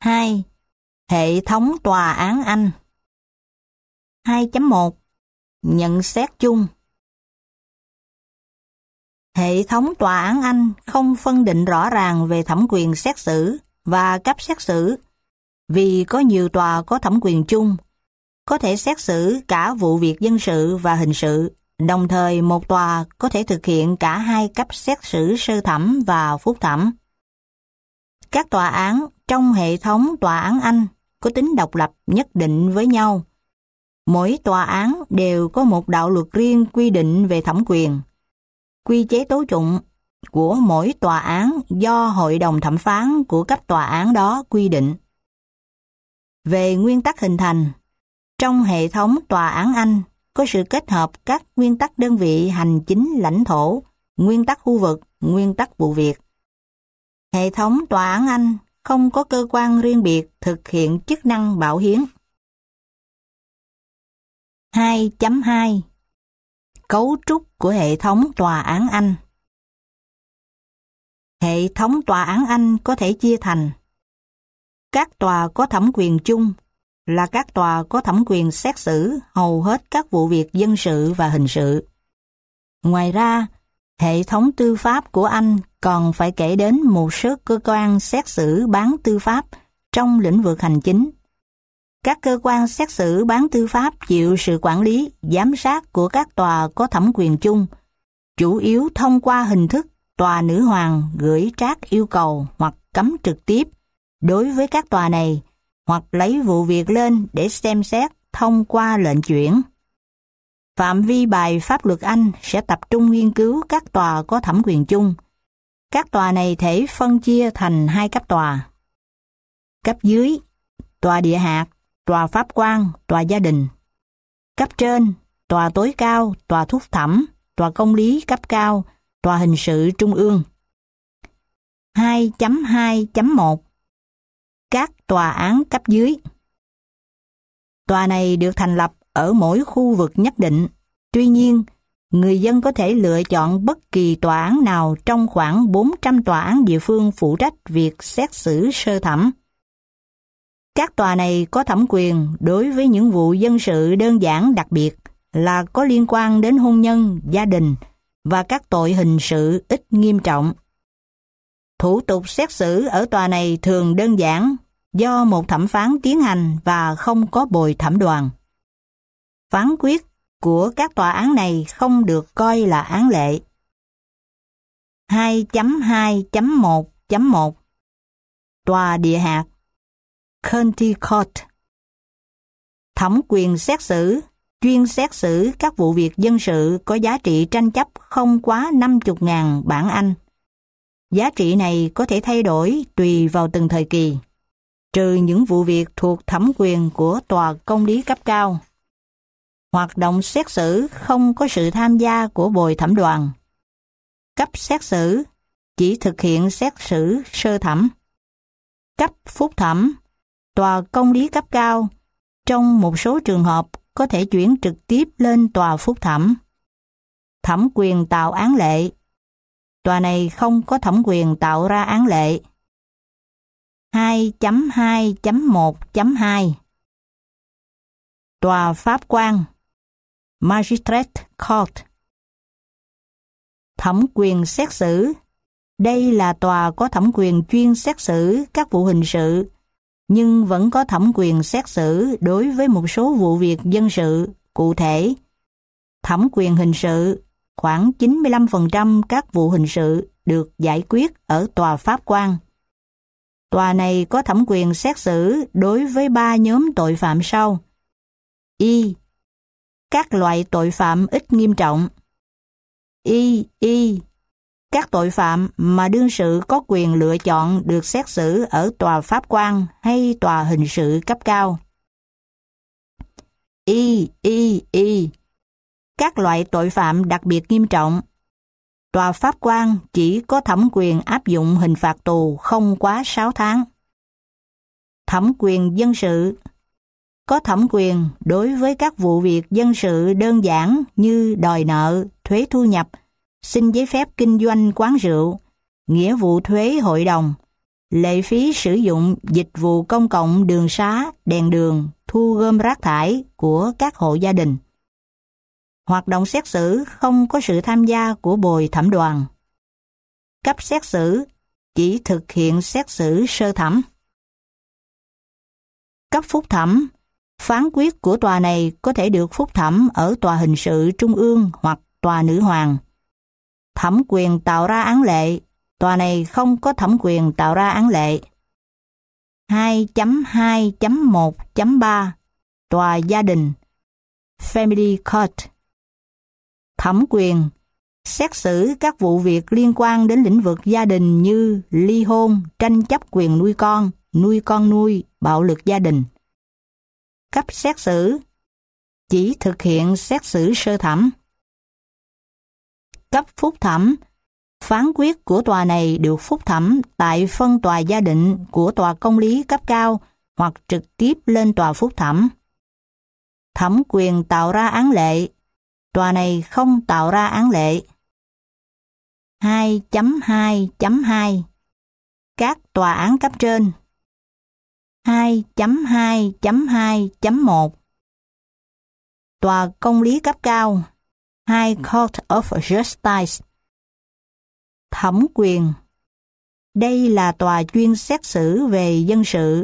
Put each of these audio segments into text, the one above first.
2. Hệ thống tòa án Anh. 2.1. Nhận xét chung. Hệ thống tòa án Anh không phân định rõ ràng về thẩm quyền xét xử và cấp xét xử, vì có nhiều tòa có thẩm quyền chung, có thể xét xử cả vụ việc dân sự và hình sự, đồng thời một tòa có thể thực hiện cả hai cấp xét xử sơ thẩm và phúc thẩm. Các tòa án trong hệ thống tòa án Anh có tính độc lập nhất định với nhau. Mỗi tòa án đều có một đạo luật riêng quy định về thẩm quyền. Quy chế tố tụng của mỗi tòa án do hội đồng thẩm phán của cấp tòa án đó quy định. Về nguyên tắc hình thành, trong hệ thống tòa án Anh có sự kết hợp các nguyên tắc đơn vị hành chính lãnh thổ, nguyên tắc khu vực, nguyên tắc vụ việc. Hệ thống tòa án Anh không có cơ quan riêng biệt thực hiện chức năng bảo hiến. 2.2. Cấu trúc của hệ thống tòa án Anh. Hệ thống tòa án Anh có thể chia thành các tòa có thẩm quyền chung là các tòa có thẩm quyền xét xử hầu hết các vụ việc dân sự và hình sự. Ngoài ra, hệ thống tư pháp của Anh còn phải kể đến một số cơ quan xét xử bán tư pháp trong lĩnh vực hành chính. Các cơ quan xét xử bán tư pháp chịu sự quản lý, giám sát của các tòa có thẩm quyền chung, chủ yếu thông qua hình thức tòa nữ hoàng gửi trác yêu cầu hoặc cấm trực tiếp đối với các tòa này, hoặc lấy vụ việc lên để xem xét thông qua lệnh chuyển. Phạm vi bài pháp luật Anh sẽ tập trung nghiên cứu các tòa có thẩm quyền chung. Các tòa này thể phân chia thành hai cấp tòa. Cấp dưới, tòa địa hạt, tòa pháp quan, tòa gia đình. Cấp trên, tòa tối cao, tòa phúc thẩm, tòa công lý cấp cao, tòa hình sự trung ương. 2.2.1. Các tòa án cấp dưới. Tòa này được thành lập ở mỗi khu vực nhất định. Tuy nhiên, người dân có thể lựa chọn bất kỳ tòa án nào trong khoảng 400 tòa án địa phương phụ trách việc xét xử sơ thẩm. Các tòa này có thẩm quyền đối với những vụ dân sự đơn giản đặc biệt là có liên quan đến hôn nhân, gia đình và các tội hình sự ít nghiêm trọng. Thủ tục xét xử ở tòa này thường đơn giản do một thẩm phán tiến hành và không có bồi thẩm đoàn. Phán quyết của các tòa án này không được coi là án lệ. 2.2.1.1. Tòa địa hạt County Court. Thẩm quyền xét xử, chuyên xét xử các vụ việc dân sự có giá trị tranh chấp không quá 50.000 bảng Anh. Giá trị này có thể thay đổi tùy vào từng thời kỳ, trừ những vụ việc thuộc thẩm quyền của tòa công lý cấp cao. Hoạt động xét xử không có sự tham gia của bồi thẩm đoàn. Cấp xét xử chỉ thực hiện xét xử sơ thẩm. Cấp phúc thẩm, tòa công lý cấp cao, trong một số trường hợp có thể chuyển trực tiếp lên tòa phúc thẩm. Thẩm quyền tạo án lệ. Tòa này không có thẩm quyền tạo ra án lệ. 2.2.1.2. Tòa pháp quan Magistrate Court. Thẩm quyền xét xử. Đây là tòa có thẩm quyền chuyên xét xử các vụ hình sự, nhưng vẫn có thẩm quyền xét xử đối với một số vụ việc dân sự cụ thể. Thẩm quyền hình sự, khoảng 95% các vụ hình sự được giải quyết ở tòa pháp quan. Tòa này có thẩm quyền xét xử đối với 3 nhóm tội phạm sau. Y. Các loại tội phạm ít nghiêm trọng. Y. Các tội phạm mà đương sự có quyền lựa chọn được xét xử ở tòa pháp quan hay tòa hình sự cấp cao. Y. Các loại tội phạm đặc biệt nghiêm trọng. Tòa pháp quan chỉ có thẩm quyền áp dụng hình phạt tù không quá 6 tháng. Thẩm quyền dân sự. Có thẩm quyền đối với các vụ việc dân sự đơn giản như đòi nợ, thuế thu nhập, xin giấy phép kinh doanh quán rượu, nghĩa vụ thuế hội đồng, lệ phí sử dụng dịch vụ công cộng đường xá, đèn đường, thu gom rác thải của các hộ gia đình. Hoạt động xét xử không có sự tham gia của bồi thẩm đoàn. Cấp xét xử chỉ thực hiện xét xử sơ thẩm. Cấp phúc thẩm, phán quyết của tòa này có thể được phúc thẩm ở tòa hình sự trung ương hoặc tòa nữ hoàng. Thẩm quyền tạo ra án lệ, tòa này không có thẩm quyền tạo ra án lệ. 2.2.1.3 Tòa gia đình Family Court. Thẩm quyền xét xử các vụ việc liên quan đến lĩnh vực gia đình như ly hôn, tranh chấp quyền nuôi con nuôi, bạo lực gia đình. Cấp xét xử chỉ thực hiện xét xử sơ thẩm. Cấp phúc thẩm, phán quyết của tòa này được phúc thẩm tại phân tòa gia định của tòa công lý cấp cao hoặc trực tiếp lên tòa phúc thẩm. Thẩm quyền tạo ra án lệ, tòa này không tạo ra án lệ. 2.2.2 Các tòa án cấp trên. 2.2.2.1 Tòa công lý cấp cao High Court of Justice. Thẩm quyền. Đây là tòa chuyên xét xử về dân sự,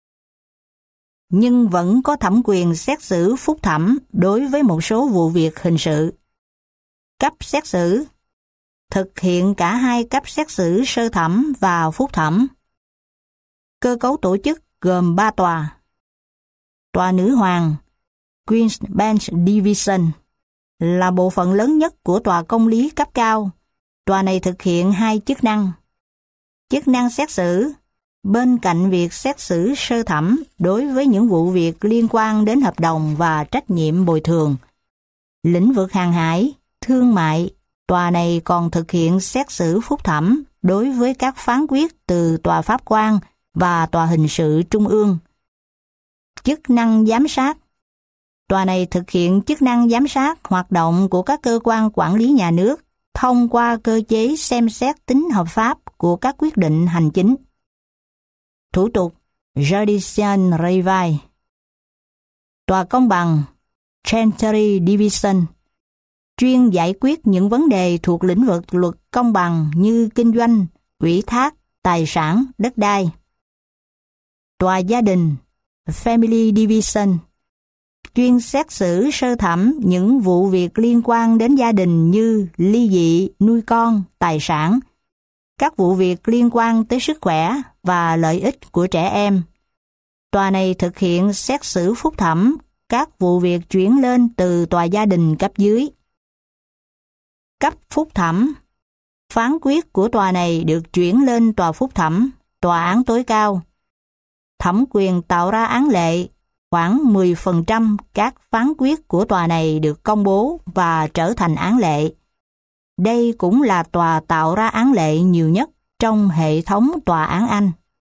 nhưng vẫn có thẩm quyền xét xử phúc thẩm đối với một số vụ việc hình sự. Cấp xét xử thực hiện cả hai cấp xét xử sơ thẩm và phúc thẩm. Cơ cấu tổ chức gồm 3 tòa. Tòa nữ hoàng Queen's Bench Division là bộ phận lớn nhất của tòa công lý cấp cao. Tòa này thực hiện hai chức năng. Chức năng xét xử, bên cạnh việc xét xử sơ thẩm đối với những vụ việc liên quan đến hợp đồng và trách nhiệm bồi thường. Lĩnh vực hàng hải, thương mại, tòa này còn thực hiện xét xử phúc thẩm đối với các phán quyết từ tòa pháp quan và tòa hình sự trung ương. Chức năng giám sát. Tòa này thực hiện chức năng giám sát hoạt động của các cơ quan quản lý nhà nước thông qua cơ chế xem xét tính hợp pháp của các quyết định hành chính. Thủ tục Judicial Review. Tòa công bằng Chancery Division chuyên giải quyết những vấn đề thuộc lĩnh vực luật công bằng như kinh doanh, ủy thác, tài sản, đất đai. Tòa gia đình Family Division chuyên xét xử sơ thẩm những vụ việc liên quan đến gia đình như ly dị, nuôi con, tài sản, các vụ việc liên quan tới sức khỏe và lợi ích của trẻ em. Tòa này thực hiện xét xử phúc thẩm các vụ việc chuyển lên từ tòa gia đình cấp dưới. Cấp phúc thẩm, phán quyết của tòa này được chuyển lên tòa phúc thẩm, tòa án tối cao. Thẩm quyền tạo ra án lệ, khoảng 10% các phán quyết của tòa này được công bố và trở thành án lệ. Đây cũng là tòa tạo ra án lệ nhiều nhất trong hệ thống tòa án Anh.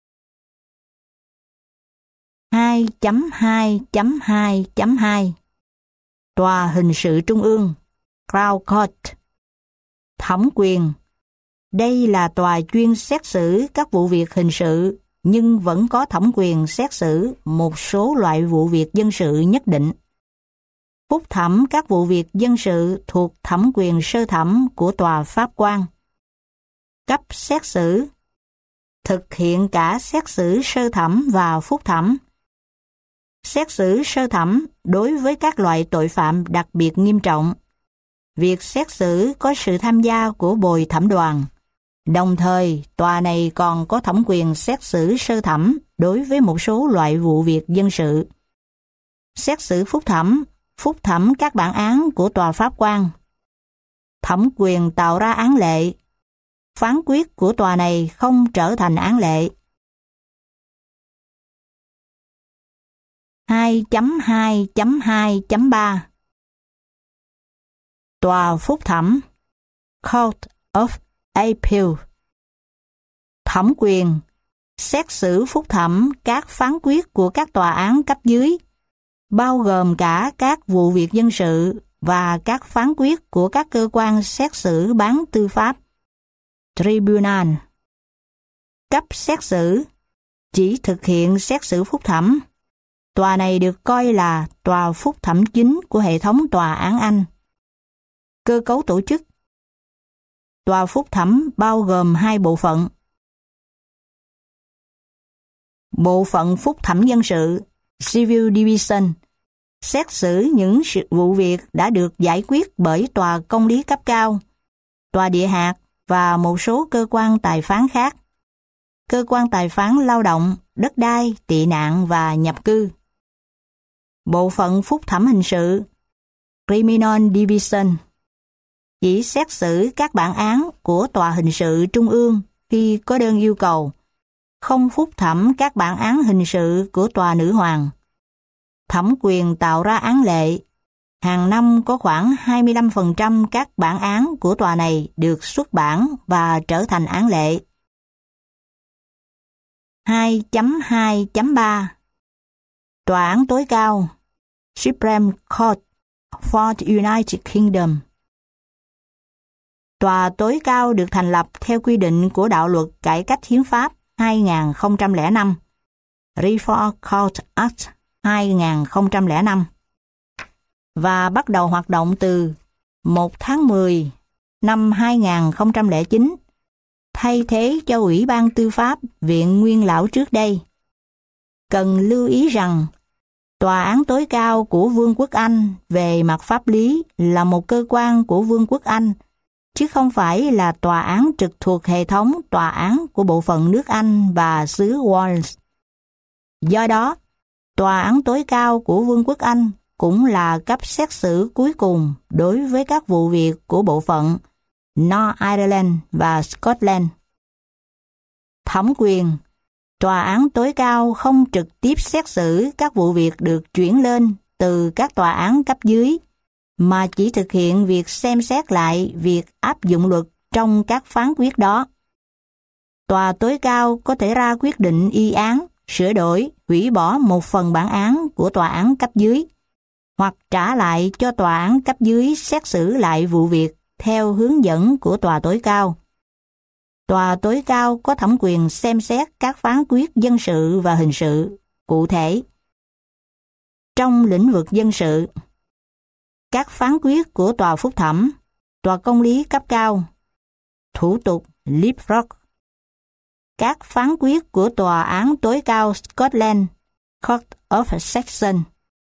2.2.2.2 Tòa hình sự trung ương Crown Court. Thẩm quyền. Đây là tòa chuyên xét xử các vụ việc hình sự, nhưng vẫn có thẩm quyền xét xử một số loại vụ việc dân sự nhất định. Phúc thẩm các vụ việc dân sự thuộc thẩm quyền sơ thẩm của tòa pháp quan. Cấp xét xử thực hiện cả xét xử sơ thẩm và phúc thẩm. Xét xử sơ thẩm đối với các loại tội phạm đặc biệt nghiêm trọng. Việc xét xử có sự tham gia của bồi thẩm đoàn. Đồng thời, tòa này còn có thẩm quyền xét xử sơ thẩm đối với một số loại vụ việc dân sự. Xét xử phúc thẩm các bản án của tòa pháp quan. Thẩm quyền tạo ra án lệ. Phán quyết của tòa này không trở thành án lệ. 2.2.2.3 Tòa phúc thẩm Court of Appeal. Thẩm quyền xét xử phúc thẩm các phán quyết của các tòa án cấp dưới, bao gồm cả các vụ việc dân sự và các phán quyết của các cơ quan xét xử bán tư pháp Tribunal. Cấp xét xử chỉ thực hiện xét xử phúc thẩm. Tòa này được coi là tòa phúc thẩm chính của hệ thống tòa án Anh. Cơ cấu tổ chức. Tòa phúc thẩm bao gồm 2 bộ phận. Bộ phận phúc thẩm dân sự, Civil Division, xét xử những vụ việc đã được giải quyết bởi tòa công lý cấp cao, tòa địa hạt và một số cơ quan tài phán khác. Cơ quan tài phán lao động, đất đai, tị nạn và nhập cư. Bộ phận phúc thẩm hình sự, Criminal Division, chỉ xét xử các bản án của tòa hình sự trung ương khi có đơn yêu cầu, không phúc thẩm các bản án hình sự của tòa nữ hoàng. Thẩm quyền tạo ra án lệ. Hàng năm có khoảng 25% các bản án của tòa này được xuất bản và trở thành án lệ. 2.2.3 Tòa án tối cao, Supreme Court for the United Kingdom. Tòa tối cao được thành lập theo quy định của Đạo luật Cải cách Hiến pháp 2005, Reform Court Act 2005, và bắt đầu hoạt động từ 1 tháng 10 năm 2009, thay thế cho Ủy ban Tư pháp Viện Nguyên lão trước đây. Cần lưu ý rằng, Tòa án tối cao của Vương quốc Anh về mặt pháp lý là một cơ quan của Vương quốc Anh, chứ không phải là tòa án trực thuộc hệ thống tòa án của bộ phận nước Anh và xứ Wales. Do đó, Tòa án tối cao của Vương quốc Anh cũng là cấp xét xử cuối cùng đối với các vụ việc của bộ phận North Ireland và Scotland. Thẩm quyền. Tòa án tối cao không trực tiếp xét xử các vụ việc được chuyển lên từ các tòa án cấp dưới, mà chỉ thực hiện việc xem xét lại việc áp dụng luật trong các phán quyết đó. Tòa tối cao có thể ra quyết định y án, sửa đổi, hủy bỏ một phần bản án của tòa án cấp dưới, hoặc trả lại cho tòa án cấp dưới xét xử lại vụ việc theo hướng dẫn của tòa tối cao. Tòa tối cao có thẩm quyền xem xét các phán quyết dân sự và hình sự, cụ thể. Trong lĩnh vực dân sự, các phán quyết của tòa phúc thẩm, tòa công lý cấp cao, thủ tục Leapfrog, các phán quyết của tòa án tối cao Scotland, Court of Session,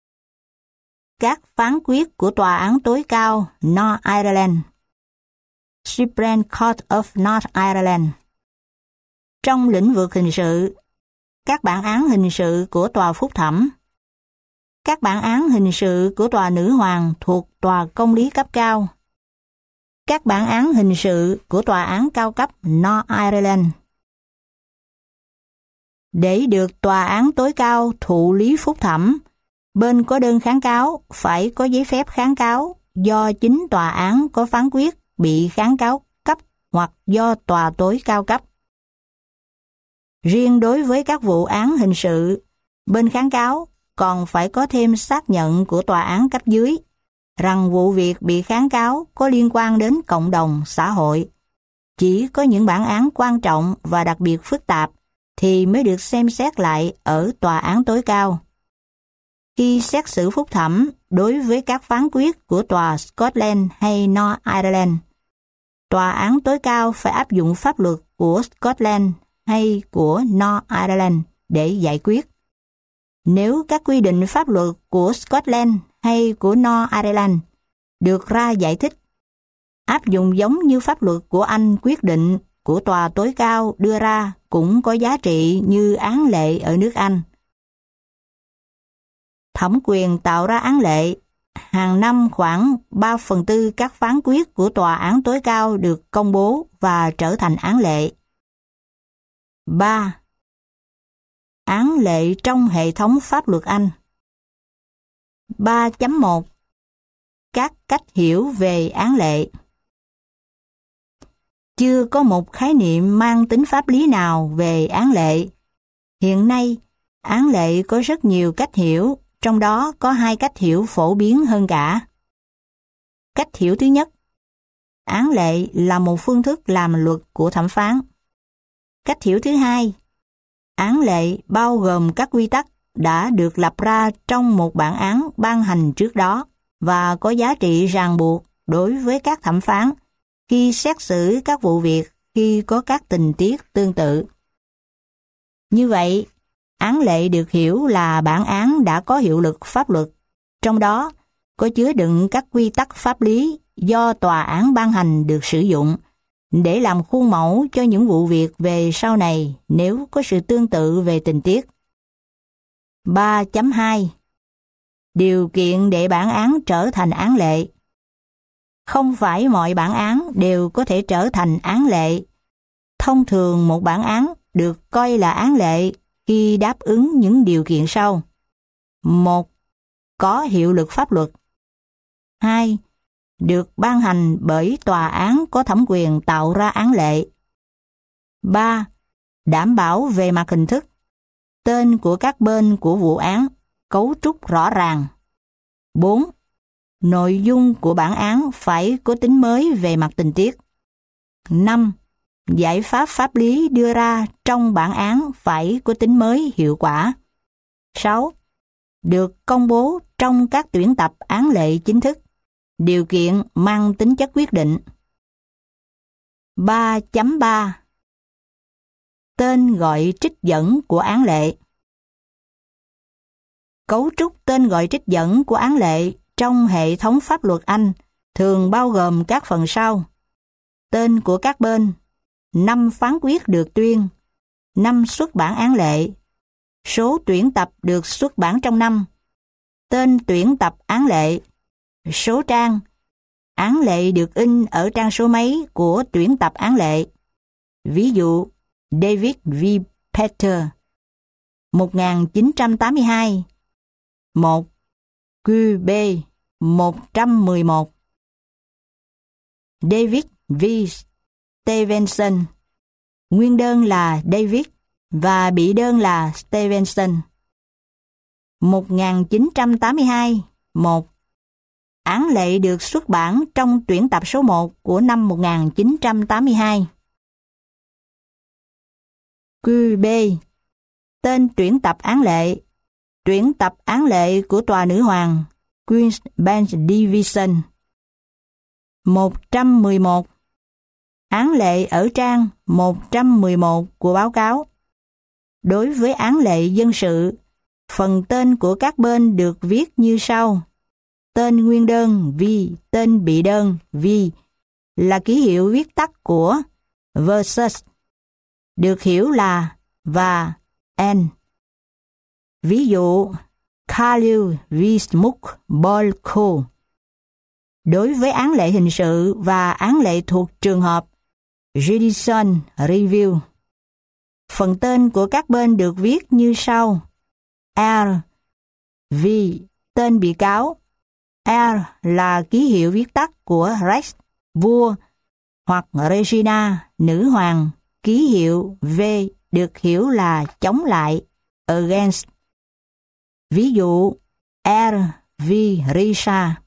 các phán quyết của tòa án tối cao North Ireland, Supreme Court of North Ireland. Trong lĩnh vực hình sự, các bản án hình sự của tòa phúc thẩm, các bản án hình sự của tòa nữ hoàng thuộc tòa công lý cấp cao, các bản án hình sự của tòa án cao cấp North Ireland. Để được tòa án tối cao thụ lý phúc thẩm, bên có đơn kháng cáo phải có giấy phép kháng cáo do chính tòa án có phán quyết bị kháng cáo cấp hoặc do tòa tối cao cấp. Riêng đối với các vụ án hình sự, bên kháng cáo còn phải có thêm xác nhận của tòa án cấp dưới rằng vụ việc bị kháng cáo có liên quan đến cộng đồng xã hội. Chỉ có những bản án quan trọng và đặc biệt phức tạp thì mới được xem xét lại ở tòa án tối cao. Khi xét xử phúc thẩm đối với các phán quyết của tòa Scotland hay North Ireland, tòa án tối cao phải áp dụng pháp luật của Scotland hay của North Ireland để giải quyết. Nếu các quy định pháp luật của Scotland hay của North Ireland được ra giải thích, áp dụng giống như pháp luật của Anh quyết định của tòa tối cao đưa ra cũng có giá trị như án lệ ở nước Anh. Thẩm quyền tạo ra án lệ. Hàng năm khoảng 3/4 các phán quyết của tòa án tối cao được công bố và trở thành án lệ. 3. Án lệ trong hệ thống pháp luật Anh. 3.1 Các cách hiểu về án lệ. Chưa có một khái niệm mang tính pháp lý nào về án lệ. Hiện nay, án lệ có rất nhiều cách hiểu, trong đó có 2 cách hiểu phổ biến hơn cả. Cách hiểu thứ nhất, án lệ là một phương thức làm luật của thẩm phán. Cách hiểu thứ hai, án lệ bao gồm các quy tắc đã được lập ra trong một bản án ban hành trước đó và có giá trị ràng buộc đối với các thẩm phán khi xét xử các vụ việc khi có các tình tiết tương tự. Như vậy, án lệ được hiểu là bản án đã có hiệu lực pháp luật, trong đó có chứa đựng các quy tắc pháp lý do tòa án ban hành được sử dụng để làm khuôn mẫu cho những vụ việc về sau này nếu có sự tương tự về tình tiết. 3.2 Điều kiện để bản án trở thành án lệ. Không phải mọi bản án đều có thể trở thành án lệ. Thông thường một bản án được coi là án lệ khi đáp ứng những điều kiện sau. 1. Có hiệu lực pháp luật. 2. Được ban hành bởi tòa án có thẩm quyền tạo ra án lệ. 3. Đảm bảo về mặt hình thức. Tên của các bên của vụ án, cấu trúc rõ ràng. 4. Nội dung của bản án phải có tính mới về mặt tình tiết. 5. Giải pháp pháp lý đưa ra trong bản án phải có tính mới hiệu quả. 6. Được công bố trong các tuyển tập án lệ chính thức. Điều kiện mang tính chất quyết định. 3.3 Tên gọi trích dẫn của án lệ. Cấu trúc tên gọi trích dẫn của án lệ trong hệ thống pháp luật Anh thường bao gồm các phần sau: tên của các bên, năm phán quyết được tuyên, năm xuất bản án lệ, số tuyển tập được xuất bản trong năm, tên tuyển tập án lệ, số trang, án lệ được in ở trang số mấy của tuyển tập án lệ. Ví dụ, David V. Peter, 1982, 1 QB 111. David V. Stevenson, nguyên đơn là David và bị đơn là Stevenson. 1982, 1. Án lệ được xuất bản trong tuyển tập số 1 của năm 1982. QB, tên tuyển tập án lệ, tuyển tập án lệ của Tòa Nữ Hoàng, Queen's Bench Division. 111. Án lệ ở trang 111 của báo cáo. Đối với án lệ dân sự, phần tên của các bên được viết như sau: tên nguyên đơn V, tên bị đơn V là ký hiệu viết tắt của versus, được hiểu là và and. Ví dụ, Khalil V. Smook Bolko. Đối với án lệ hình sự và án lệ thuộc trường hợp Judicial Review, phần tên của các bên được viết như sau: R. V. Tên bị cáo. R là ký hiệu viết tắt của Rex, vua, hoặc Regina, nữ hoàng. Ký hiệu V được hiểu là chống lại, against. Ví dụ, R. V. Risha.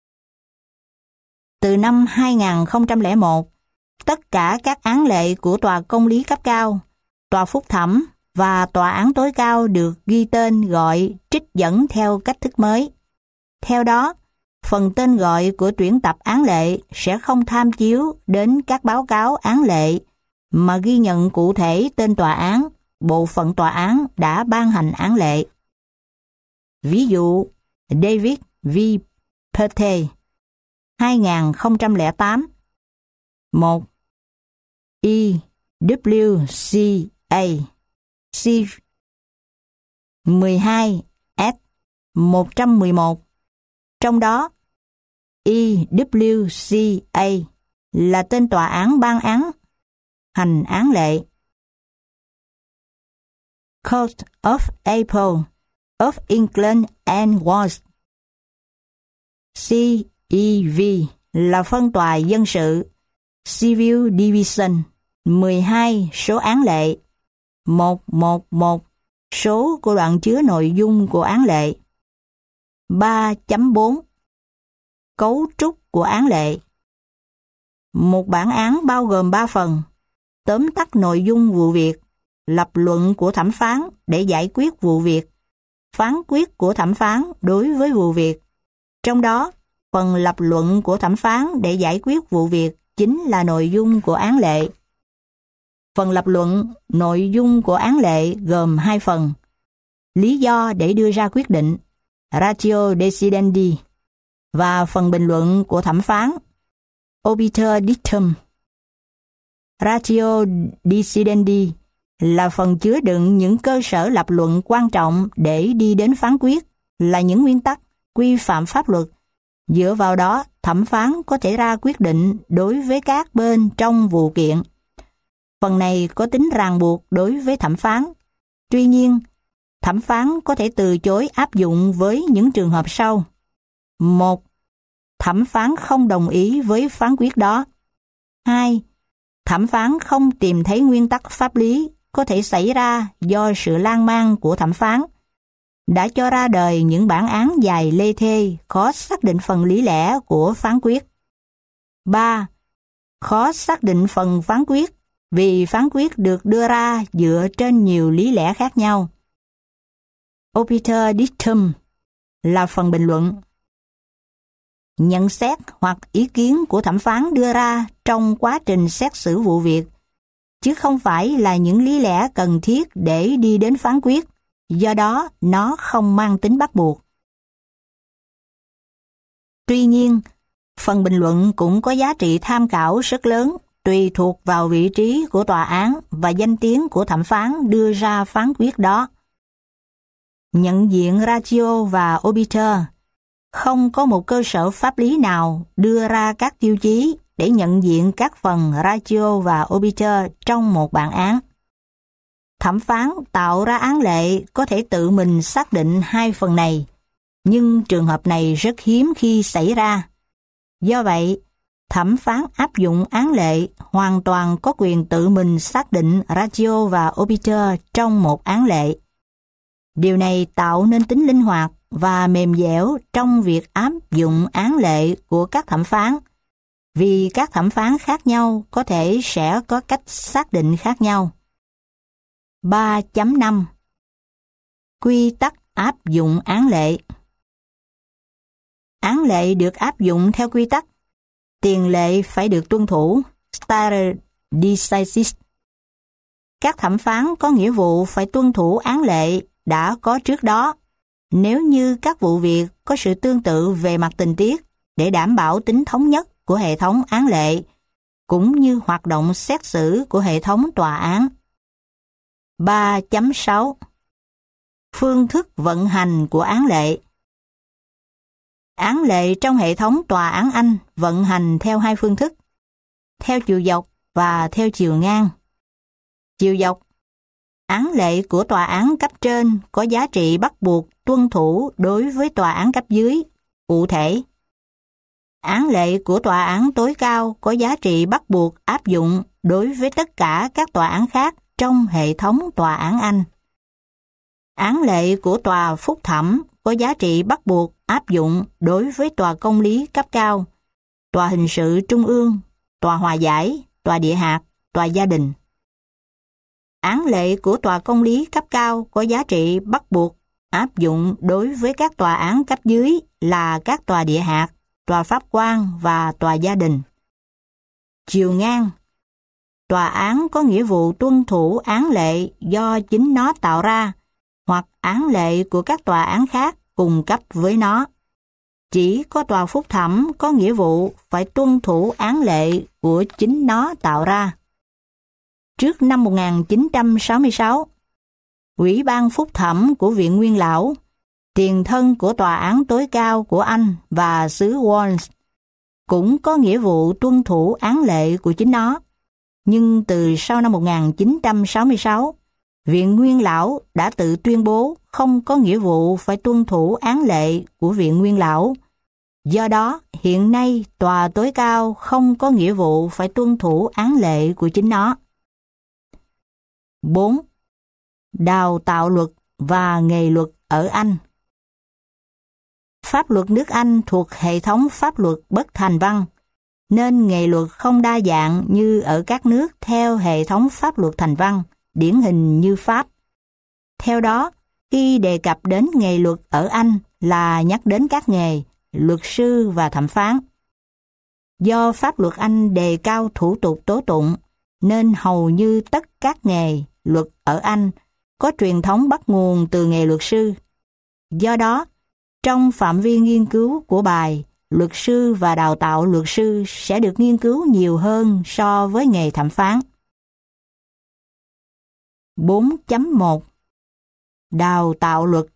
Từ năm 2001, tất cả các án lệ của Tòa Công lý cấp cao, Tòa Phúc thẩm và Tòa án tối cao được ghi tên gọi trích dẫn theo cách thức mới. Theo đó, phần tên gọi của tuyển tập án lệ sẽ không tham chiếu đến các báo cáo án lệ mà ghi nhận cụ thể tên tòa án, bộ phận tòa án đã ban hành án lệ. Ví dụ, David V. Perte, 2008, 1 EWCA C 12 S 111. Trong đó, EWCA là tên tòa án ban hành án lệ. Court of Appeal of England and Wales. CEV là phân tòa dân sự, Civil Division, 12 số án lệ, 111 số của đoạn chứa nội dung của án lệ. 3.4 Cấu trúc của án lệ. Một bản án bao gồm 3 phần: tóm tắt nội dung vụ việc, lập luận của thẩm phán để giải quyết vụ việc, phán quyết của thẩm phán đối với vụ việc. Trong đó, phần lập luận của thẩm phán để giải quyết vụ việc chính là nội dung của án lệ. Phần lập luận, nội dung của án lệ gồm 2 phần. Lý do để đưa ra quyết định, ratio decidendi, và phần bình luận của thẩm phán, obiter dictum. Ratio decidendi là phần chứa đựng những cơ sở lập luận quan trọng để đi đến phán quyết, là những nguyên tắc, quy phạm pháp luật. Dựa vào đó, thẩm phán có thể ra quyết định đối với các bên trong vụ kiện. Phần này có tính ràng buộc đối với thẩm phán. Tuy nhiên, thẩm phán có thể từ chối áp dụng với những trường hợp sau. 1. Thẩm phán không đồng ý với phán quyết đó. 2. Thẩm phán không tìm thấy nguyên tắc pháp lý có thể xảy ra do sự lan man của thẩm phán, đã cho ra đời những bản án dài lê thê, khó xác định phần lý lẽ của phán quyết. 3. Khó xác định phần phán quyết vì phán quyết được đưa ra dựa trên nhiều lý lẽ khác nhau. Obiter dictum là phần bình luận. Nhận xét hoặc ý kiến của thẩm phán đưa ra trong quá trình xét xử vụ việc, chứ không phải là những lý lẽ cần thiết để đi đến phán quyết, do đó nó không mang tính bắt buộc. Tuy nhiên, phần bình luận cũng có giá trị tham khảo rất lớn, tùy thuộc vào vị trí của tòa án và danh tiếng của thẩm phán đưa ra phán quyết đó. Nhận diện ratio và obiter, không có một cơ sở pháp lý nào đưa ra các tiêu chí để nhận diện các phần ratio và obiter trong một bản án. Thẩm phán tạo ra án lệ có thể tự mình xác định 2 phần này, nhưng trường hợp này rất hiếm khi xảy ra. Do vậy, thẩm phán áp dụng án lệ hoàn toàn có quyền tự mình xác định ratio và obiter trong một án lệ. Điều này tạo nên tính linh hoạt và mềm dẻo trong việc áp dụng án lệ của các thẩm phán, vì các thẩm phán khác nhau có thể sẽ có cách xác định khác nhau. 3.5 Quy tắc áp dụng án lệ. Án lệ được áp dụng theo quy tắc. Tiền lệ phải được tuân thủ, stare decisis. Các thẩm phán có nghĩa vụ phải tuân thủ án lệ đã có trước đó, nếu như các vụ việc có sự tương tự về mặt tình tiết, để đảm bảo tính thống nhất của hệ thống án lệ, cũng như hoạt động xét xử của hệ thống tòa án. 3.6 Phương thức vận hành của án lệ. Án lệ trong hệ thống tòa án Anh vận hành theo 2 phương thức, theo chiều dọc và theo chiều ngang. Chiều dọc, án lệ của tòa án cấp trên có giá trị bắt buộc tuân thủ đối với tòa án cấp dưới, cụ thể. Án lệ của tòa án tối cao có giá trị bắt buộc áp dụng đối với tất cả các tòa án khác trong hệ thống tòa án Anh. Án lệ của tòa phúc thẩm có giá trị bắt buộc áp dụng đối với tòa công lý cấp cao, tòa hình sự trung ương, tòa hòa giải, tòa địa hạt, tòa gia đình. Án lệ của tòa công lý cấp cao có giá trị bắt buộc áp dụng đối với các tòa án cấp dưới là các tòa địa hạt, tòa pháp quan và tòa gia đình. Chiều ngang, tòa án có nghĩa vụ tuân thủ án lệ do chính nó tạo ra, hoặc án lệ của các tòa án khác cùng cấp với nó. Chỉ có tòa phúc thẩm có nghĩa vụ phải tuân thủ án lệ của chính nó tạo ra. Trước năm 1966, Ủy ban phúc thẩm của Viện Nguyên Lão, tiền thân của Tòa án tối cao của Anh và xứ Wales, cũng có nghĩa vụ tuân thủ án lệ của chính nó. Nhưng từ sau năm 1966, Viện Nguyên Lão đã tự tuyên bố không có nghĩa vụ phải tuân thủ án lệ của Viện Nguyên Lão. Do đó, hiện nay Tòa tối cao không có nghĩa vụ phải tuân thủ án lệ của chính nó. 4. Đào tạo luật và nghề luật ở Anh. Pháp luật nước Anh thuộc hệ thống pháp luật bất thành văn. nên nghề luật không đa dạng như ở các nước theo hệ thống pháp luật thành văn, điển hình như Pháp. Theo đó, khi đề cập đến nghề luật ở Anh là nhắc đến các nghề luật sư và thẩm phán. Do pháp luật Anh đề cao thủ tục tố tụng, nên hầu như tất các nghề luật ở Anh có truyền thống bắt nguồn từ nghề luật sư. Do đó, trong phạm vi nghiên cứu của bài, luật sư và đào tạo luật sư sẽ được nghiên cứu nhiều hơn so với nghề thẩm phán. 4.1 Đào tạo luật.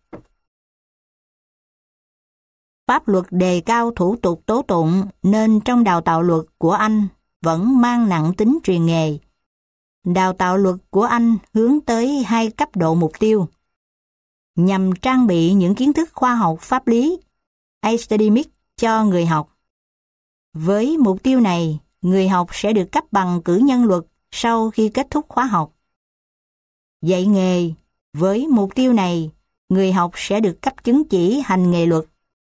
Pháp luật đề cao thủ tục tố tụng nên trong đào tạo luật của Anh vẫn mang nặng tính truyền nghề. Đào tạo luật của Anh hướng tới hai cấp độ mục tiêu, nhằm trang bị những kiến thức khoa học pháp lý, academic cho người học. Với mục tiêu này, người học sẽ được cấp bằng cử nhân luật sau khi kết thúc khóa học. Dạy nghề, với mục tiêu này, người học sẽ được cấp chứng chỉ hành nghề luật.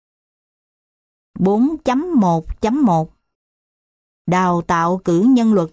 4.1.1 Đào tạo cử nhân luật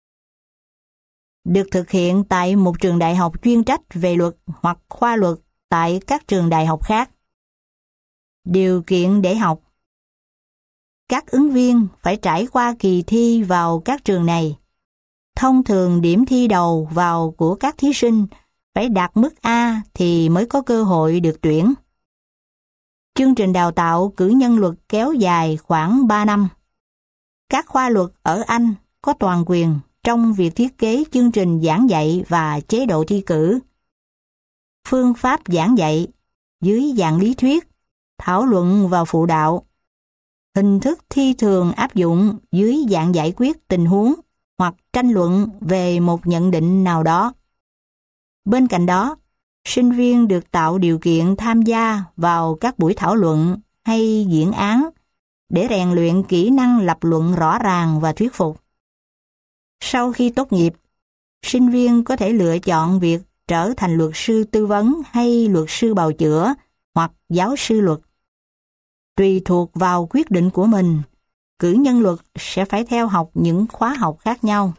được thực hiện tại một trường đại học chuyên trách về luật hoặc khoa luật tại các trường đại học khác. Điều kiện để học. Các ứng viên phải trải qua kỳ thi vào các trường này. Thông thường điểm thi đầu vào của các thí sinh phải đạt mức A thì mới có cơ hội được tuyển. Chương trình đào tạo cử nhân luật kéo dài khoảng 3 năm. Các khoa luật ở Anh có toàn quyền trong việc thiết kế chương trình giảng dạy và chế độ thi cử. Phương pháp giảng dạy dưới dạng lý thuyết, thảo luận và phụ đạo. Hình thức thi thường áp dụng dưới dạng giải quyết tình huống hoặc tranh luận về một nhận định nào đó. Bên cạnh đó, sinh viên được tạo điều kiện tham gia vào các buổi thảo luận hay diễn án để rèn luyện kỹ năng lập luận rõ ràng và thuyết phục. Sau khi tốt nghiệp, sinh viên có thể lựa chọn việc trở thành luật sư tư vấn hay luật sư bào chữa hoặc giáo sư luật. Tùy thuộc vào quyết định của mình, cử nhân luật sẽ phải theo học những khóa học khác nhau.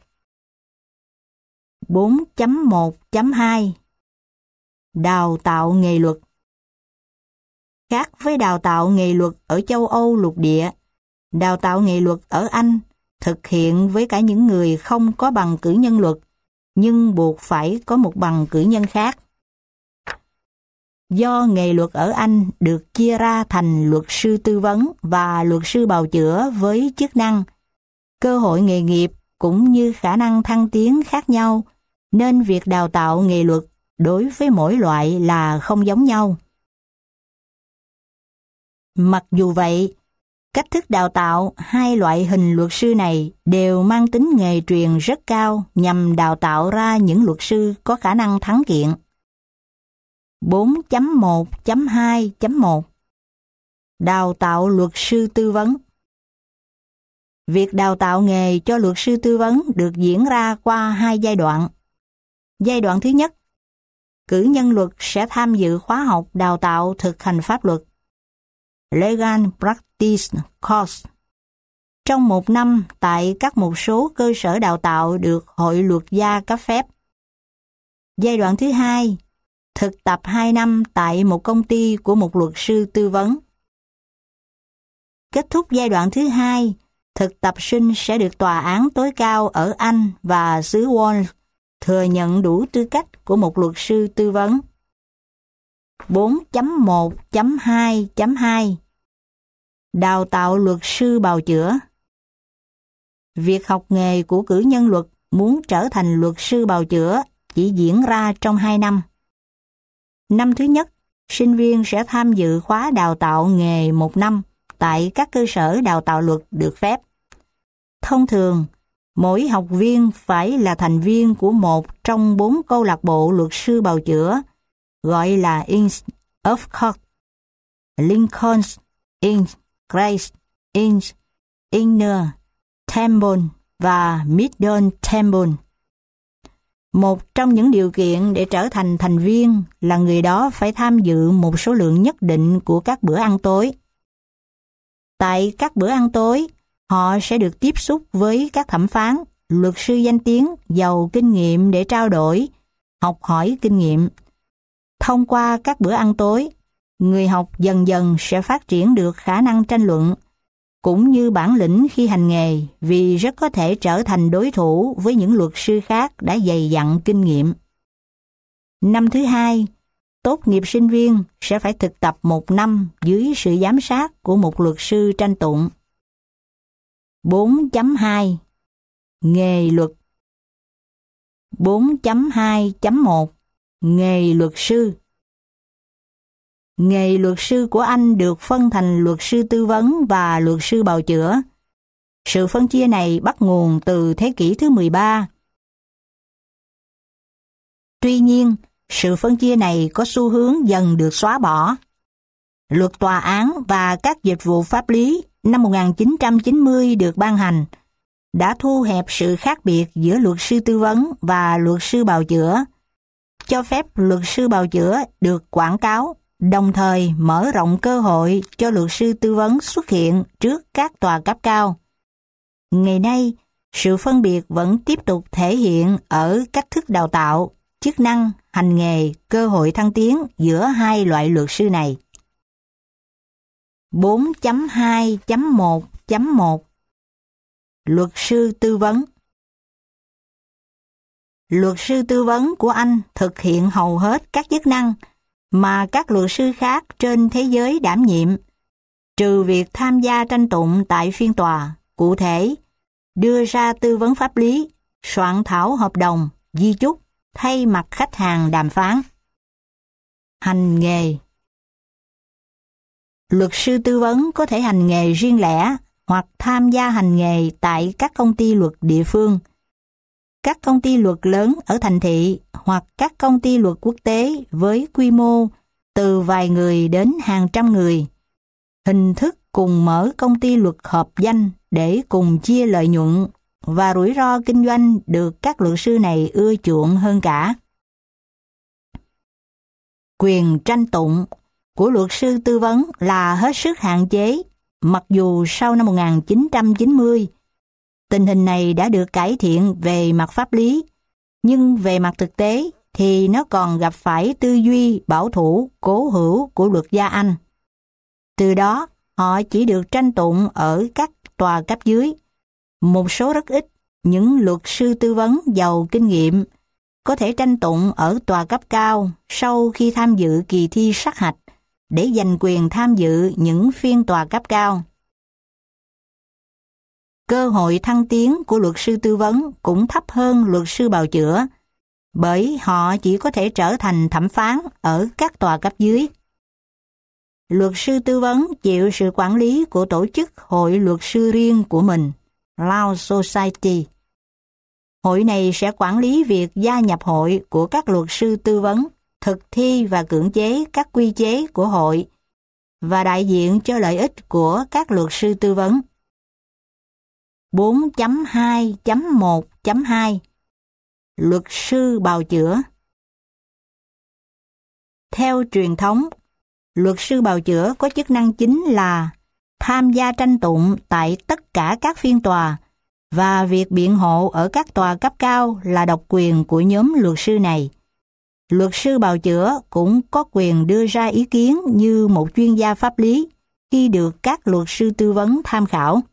4.1.2 Đào tạo nghề luật. Khác với đào tạo nghề luật ở châu Âu lục địa, đào tạo nghề luật ở Anh thực hiện với cả những người không có bằng cử nhân luật, nhưng buộc phải có một bằng cử nhân khác. Do nghề luật ở Anh được chia ra thành luật sư tư vấn và luật sư bào chữa với chức năng, cơ hội nghề nghiệp cũng như khả năng thăng tiến khác nhau, nên việc đào tạo nghề luật đối với mỗi loại là không giống nhau. Mặc dù vậy, cách thức đào tạo hai loại hình luật sư này đều mang tính nghề truyền rất cao nhằm đào tạo ra những luật sư có khả năng thắng kiện. 4.1.2.1 Đào tạo luật sư tư vấn. Việc đào tạo nghề cho luật sư tư vấn được diễn ra qua hai giai đoạn. Giai đoạn thứ nhất, cử nhân luật sẽ tham dự khóa học đào tạo thực hành pháp luật, Legal Practice Course, trong 1 năm tại một số cơ sở đào tạo được Hội Luật gia cấp phép. Giai đoạn thứ hai, thực tập 2 năm tại một công ty của một luật sư tư vấn. Kết thúc giai đoạn thứ hai, thực tập sinh sẽ được Tòa án tối cao ở Anh và xứ Wales thừa nhận đủ tư cách của một luật sư tư vấn. 4.1.2.2 Đào tạo luật sư bào chữa. Việc học nghề của cử nhân luật muốn trở thành luật sư bào chữa chỉ diễn ra trong 2 năm. Năm thứ nhất, sinh viên sẽ tham dự khóa đào tạo nghề 1 năm tại các cơ sở đào tạo luật được phép. Thông thường, mỗi học viên phải là thành viên của một trong 4 câu lạc bộ luật sư bào chữa, gọi là Inns of Court, Lincoln's Inn, Grace Inns, Inner Temple và Middle Temple. Một trong những điều kiện để trở thành thành viên là người đó phải tham dự một số lượng nhất định của các bữa ăn tối. Tại các bữa ăn tối, Họ sẽ được tiếp xúc với các thẩm phán, luật sư danh tiếng, giàu kinh nghiệm để trao đổi, học hỏi kinh nghiệm. Thông qua các bữa ăn tối, người học dần dần sẽ phát triển được khả năng tranh luận, cũng như bản lĩnh khi hành nghề, vì rất có thể trở thành đối thủ với những luật sư khác đã dày dặn kinh nghiệm. Năm thứ hai, tốt nghiệp sinh viên sẽ phải thực tập 1 năm dưới sự giám sát của một luật sư tranh tụng. 4.2 Nghề luật. 4.2.1 Nghề luật sư. Nghề luật sư của Anh được phân thành luật sư tư vấn và luật sư bào chữa. Sự phân chia này bắt nguồn từ thế kỷ thứ 13. Tuy nhiên, sự phân chia này có xu hướng dần được xóa bỏ. Luật tòa án và các dịch vụ pháp lý năm 1990 được ban hành, đã thu hẹp sự khác biệt giữa luật sư tư vấn và luật sư bào chữa, cho phép luật sư bào chữa được quảng cáo, đồng thời mở rộng cơ hội cho luật sư tư vấn xuất hiện trước các tòa cấp cao. Ngày nay, sự phân biệt vẫn tiếp tục thể hiện ở cách thức đào tạo, chức năng, hành nghề, cơ hội thăng tiến giữa hai loại luật sư này. 4.2.1.1 Luật sư tư vấn. Luật sư tư vấn của Anh thực hiện hầu hết các chức năng mà các luật sư khác trên thế giới đảm nhiệm, trừ việc tham gia tranh tụng tại phiên tòa, cụ thể, đưa ra tư vấn pháp lý, soạn thảo hợp đồng, di chúc, thay mặt khách hàng đàm phán. Hành nghề. Luật sư tư vấn có thể hành nghề riêng lẻ hoặc tham gia hành nghề tại các công ty luật địa phương, các công ty luật lớn ở thành thị hoặc các công ty luật quốc tế với quy mô từ vài người đến hàng trăm người. Hình thức cùng mở công ty luật hợp danh để cùng chia lợi nhuận và rủi ro kinh doanh được các luật sư này ưa chuộng hơn cả. Quyền tranh tụng của luật sư tư vấn là hết sức hạn chế, mặc dù sau năm 1990, tình hình này đã được cải thiện về mặt pháp lý, nhưng về mặt thực tế thì nó còn gặp phải tư duy bảo thủ cố hữu của luật gia Anh. Từ đó, họ chỉ được tranh tụng ở các tòa cấp dưới. Một số rất ít, những luật sư tư vấn giàu kinh nghiệm có thể tranh tụng ở tòa cấp cao sau khi tham dự kỳ thi sát hạch để giành quyền tham dự những phiên tòa cấp cao. Cơ hội thăng tiến của luật sư tư vấn cũng thấp hơn luật sư bào chữa, bởi họ chỉ có thể trở thành thẩm phán ở các tòa cấp dưới. Luật sư tư vấn chịu sự quản lý của tổ chức hội luật sư riêng của mình, Law Society. Hội này sẽ quản lý việc gia nhập hội của các luật sư tư vấn, thực thi và cưỡng chế các quy chế của hội và đại diện cho lợi ích của các luật sư tư vấn. 4.2.1.2 Luật sư bào chữa. Theo truyền thống, luật sư bào chữa có chức năng chính là tham gia tranh tụng tại tất cả các phiên tòa, và việc biện hộ ở các tòa cấp cao là độc quyền của nhóm luật sư này. Luật sư bào chữa cũng có quyền đưa ra ý kiến như một chuyên gia pháp lý khi được các luật sư tư vấn tham khảo.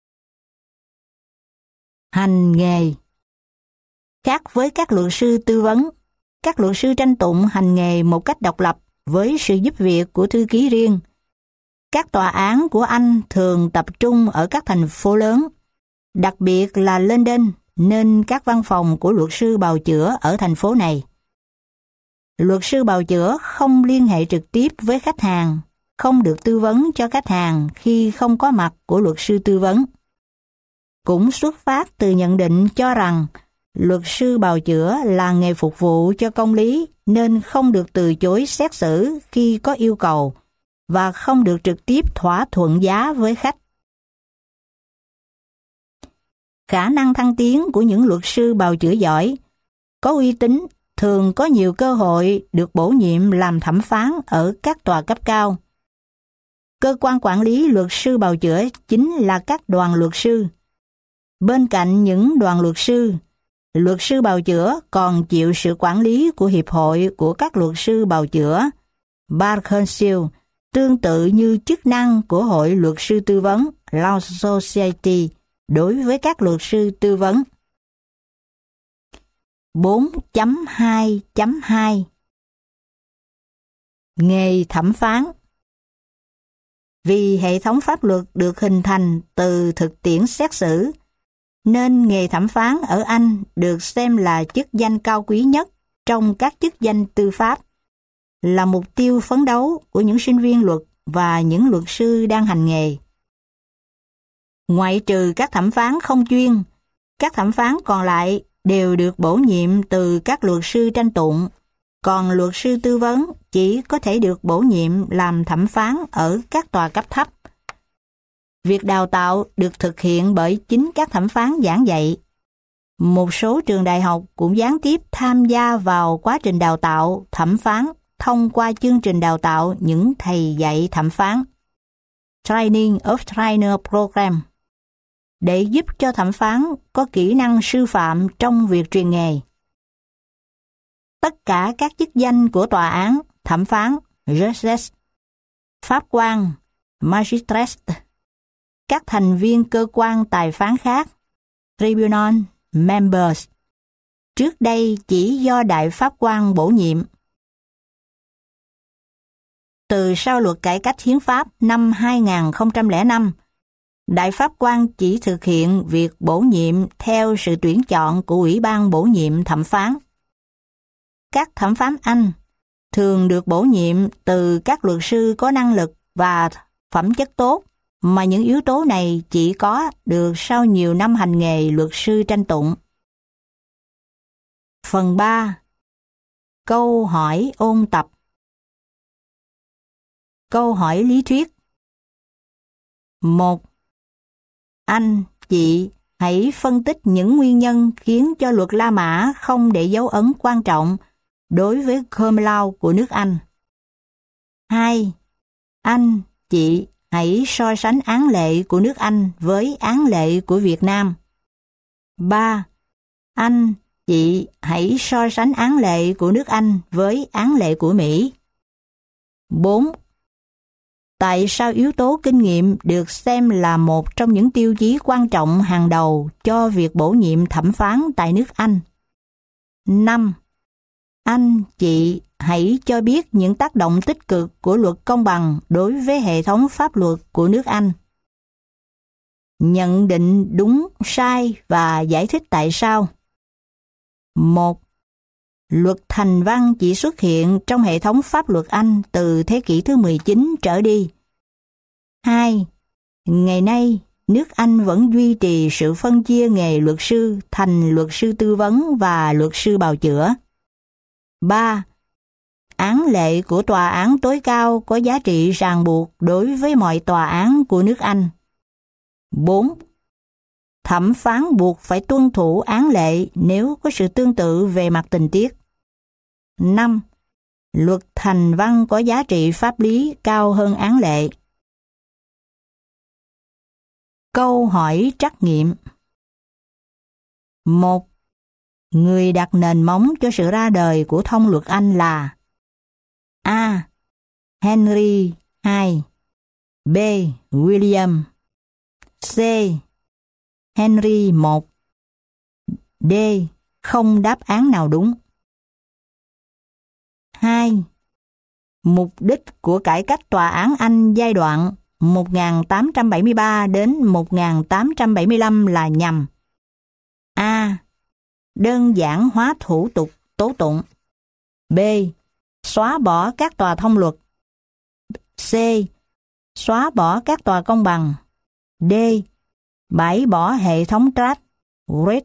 Hành nghề. Khác với các luật sư tư vấn, các luật sư tranh tụng hành nghề một cách độc lập với sự giúp việc của thư ký riêng. Các tòa án của Anh thường tập trung ở các thành phố lớn, đặc biệt là London, nên các văn phòng của luật sư bào chữa ở thành phố này. Luật sư bào chữa không liên hệ trực tiếp với khách hàng, không được tư vấn cho khách hàng khi không có mặt của luật sư tư vấn. Cũng xuất phát từ nhận định cho rằng luật sư bào chữa là nghề phục vụ cho công lý nên không được từ chối xét xử khi có yêu cầu và không được trực tiếp thỏa thuận giá với khách. Khả năng thăng tiến của những luật sư bào chữa giỏi, có uy tín, thường có nhiều cơ hội được bổ nhiệm làm thẩm phán ở các tòa cấp cao. Cơ quan quản lý luật sư bào chữa chính là các đoàn luật sư. Bên cạnh những đoàn luật sư bào chữa còn chịu sự quản lý của Hiệp hội của các luật sư bào chữa, Bar Council, tương tự như chức năng của Hội luật sư tư vấn, Law Society, đối với các luật sư tư vấn. 4.2.2 Nghề thẩm phán. Vì hệ thống pháp luật được hình thành từ thực tiễn xét xử, nên nghề thẩm phán ở Anh được xem là chức danh cao quý nhất trong các chức danh tư pháp, là mục tiêu phấn đấu của những sinh viên luật và những luật sư đang hành nghề. Ngoại trừ các thẩm phán không chuyên, các thẩm phán còn lại đều được bổ nhiệm từ các luật sư tranh tụng, còn luật sư tư vấn chỉ có thể được bổ nhiệm làm thẩm phán ở các tòa cấp thấp. Việc đào tạo được thực hiện bởi chính các thẩm phán giảng dạy. Một số trường đại học cũng gián tiếp tham gia vào quá trình đào tạo thẩm phán thông qua chương trình đào tạo những thầy dạy thẩm phán, Training of Trainer Program, để giúp cho thẩm phán có kỹ năng sư phạm trong việc truyền nghề. Tất cả các chức danh của tòa án, thẩm phán, judges, pháp quan, magistrates, các thành viên cơ quan tài phán khác, tribunal members, trước đây chỉ do đại pháp quan bổ nhiệm. Từ sau luật cải cách hiến pháp năm 2005, đại pháp quan chỉ thực hiện việc bổ nhiệm theo sự tuyển chọn của Ủy ban bổ nhiệm thẩm phán. Các thẩm phán Anh thường được bổ nhiệm từ các luật sư có năng lực và phẩm chất tốt, mà những yếu tố này chỉ có được sau nhiều năm hành nghề luật sư tranh tụng. Phần 3. Câu hỏi ôn tập. Câu hỏi lý thuyết. 1. Anh, chị, hãy phân tích những nguyên nhân khiến cho luật La Mã không để dấu ấn quan trọng đối với common law của nước Anh. 2. Anh, chị, hãy so sánh án lệ của nước Anh với án lệ của Việt Nam. 3. Anh, chị, hãy so sánh án lệ của nước Anh với án lệ của Mỹ. 4. Tại sao yếu tố kinh nghiệm được xem là một trong những tiêu chí quan trọng hàng đầu cho việc bổ nhiệm thẩm phán tại nước Anh? 5. Anh, chị, hãy cho biết những tác động tích cực của luật công bằng đối với hệ thống pháp luật của nước Anh. Nhận định đúng, sai và giải thích tại sao. 1. Luật thành văn chỉ xuất hiện trong hệ thống pháp luật Anh từ thế kỷ thứ 19 trở đi. 2. Ngày nay, nước Anh vẫn duy trì sự phân chia nghề luật sư thành luật sư tư vấn và luật sư bào chữa. 3. Án lệ của tòa án tối cao có giá trị ràng buộc đối với mọi tòa án của nước Anh. 4. Thẩm phán buộc phải tuân thủ án lệ nếu có sự tương tự về mặt tình tiết. 5. Luật thành văn có giá trị pháp lý cao hơn án lệ. Câu hỏi trắc nghiệm. 1. Người đặt nền móng cho sự ra đời của thông luật Anh là: A. Henry II, B. William, C. Henry I, D. Không đáp án nào đúng. 2. Mục đích của cải cách tòa án Anh giai đoạn 1873 đến 1875 là nhằm: A. Đơn giản hóa thủ tục tố tụng, B. Xóa bỏ các tòa thông luật, C. Xóa bỏ các tòa công bằng, D. Bãi bỏ hệ thống tract, read.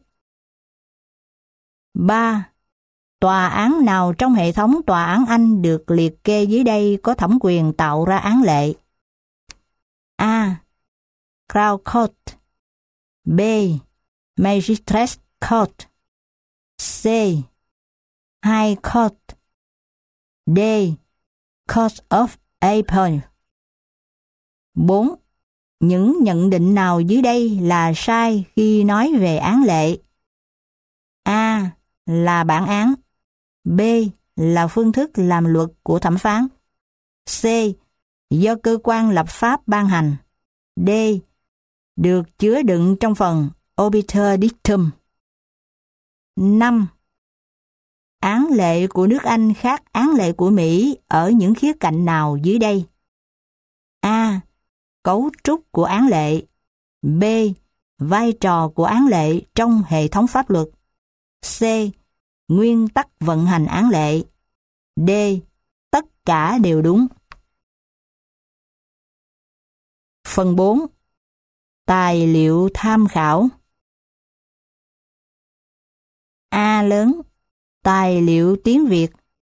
3. Tòa án nào trong hệ thống tòa án Anh được liệt kê dưới đây có thẩm quyền tạo ra án lệ? A. Crown Court, B. Magistrates Court, C. High Court, D. Court of Appeal. 4. Những nhận định nào dưới đây là sai khi nói về án lệ? A. Là bản án. B. Là phương thức làm luật của thẩm phán. C. Do cơ quan lập pháp ban hành. D. Được chứa đựng trong phần obiter dictum. 5. Án lệ của nước Anh khác án lệ của Mỹ ở những khía cạnh nào dưới đây? A. Cấu trúc của án lệ. B. Vai trò của án lệ trong hệ thống pháp luật. C. Nguyên tắc vận hành án lệ. D. Tất cả đều đúng. Phần 4. Tài liệu tham khảo. A lớn. Tài liệu tiếng Việt.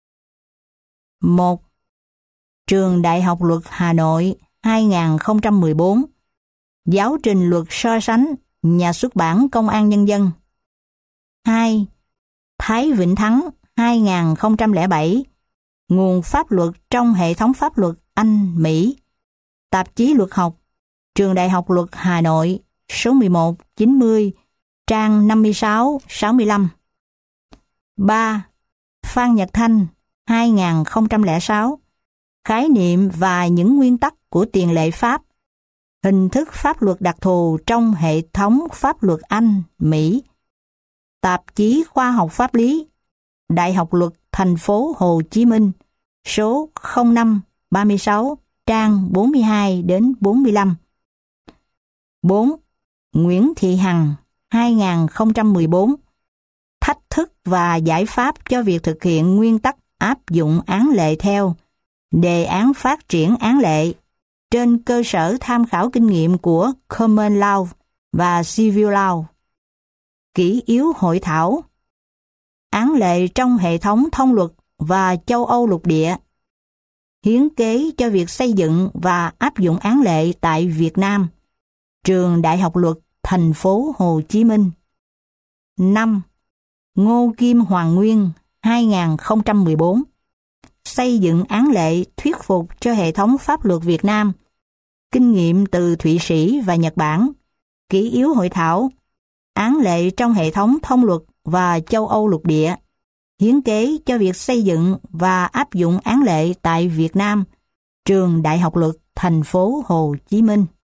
1. Trường Đại học Luật Hà Nội 2014. Giáo trình luật so sánh, Nhà xuất bản Công an Nhân dân. 2. Thái Vĩnh Thắng 2007. Nguồn pháp luật trong hệ thống pháp luật Anh, Mỹ. Tạp chí Luật học, Trường Đại học Luật Hà Nội, số 11, 90, trang 56-65. 3. Phan Nhật Thanh 2006. Khái niệm và những nguyên tắc của tiền lệ pháp, hình thức pháp luật đặc thù trong hệ thống pháp luật Anh, Mỹ. Tạp chí Khoa học Pháp lý, Đại học Luật Thành phố Hồ Chí Minh, số 05-36, trang 42-45. 4. Nguyễn Thị Hằng 2014. Thách thức và giải pháp cho việc thực hiện nguyên tắc áp dụng án lệ theo đề án phát triển án lệ trên cơ sở tham khảo kinh nghiệm của Common Law và Civil Law. Kỷ yếu hội thảo. Án lệ trong hệ thống thông luật và châu Âu lục địa. Hiến kế cho việc xây dựng và áp dụng án lệ tại Việt Nam. Trường Đại học Luật Thành phố Hồ Chí Minh. 5. Ngô Kim Hoàng Nguyên 2014. Xây dựng án lệ thuyết phục cho hệ thống pháp luật Việt Nam. Kinh nghiệm từ Thụy Sĩ và Nhật Bản. Kỷ yếu hội thảo. Án lệ trong hệ thống thông luật và châu Âu lục địa. Hiến kế cho việc xây dựng và áp dụng án lệ tại Việt Nam. Trường Đại học Luật Thành phố Hồ Chí Minh.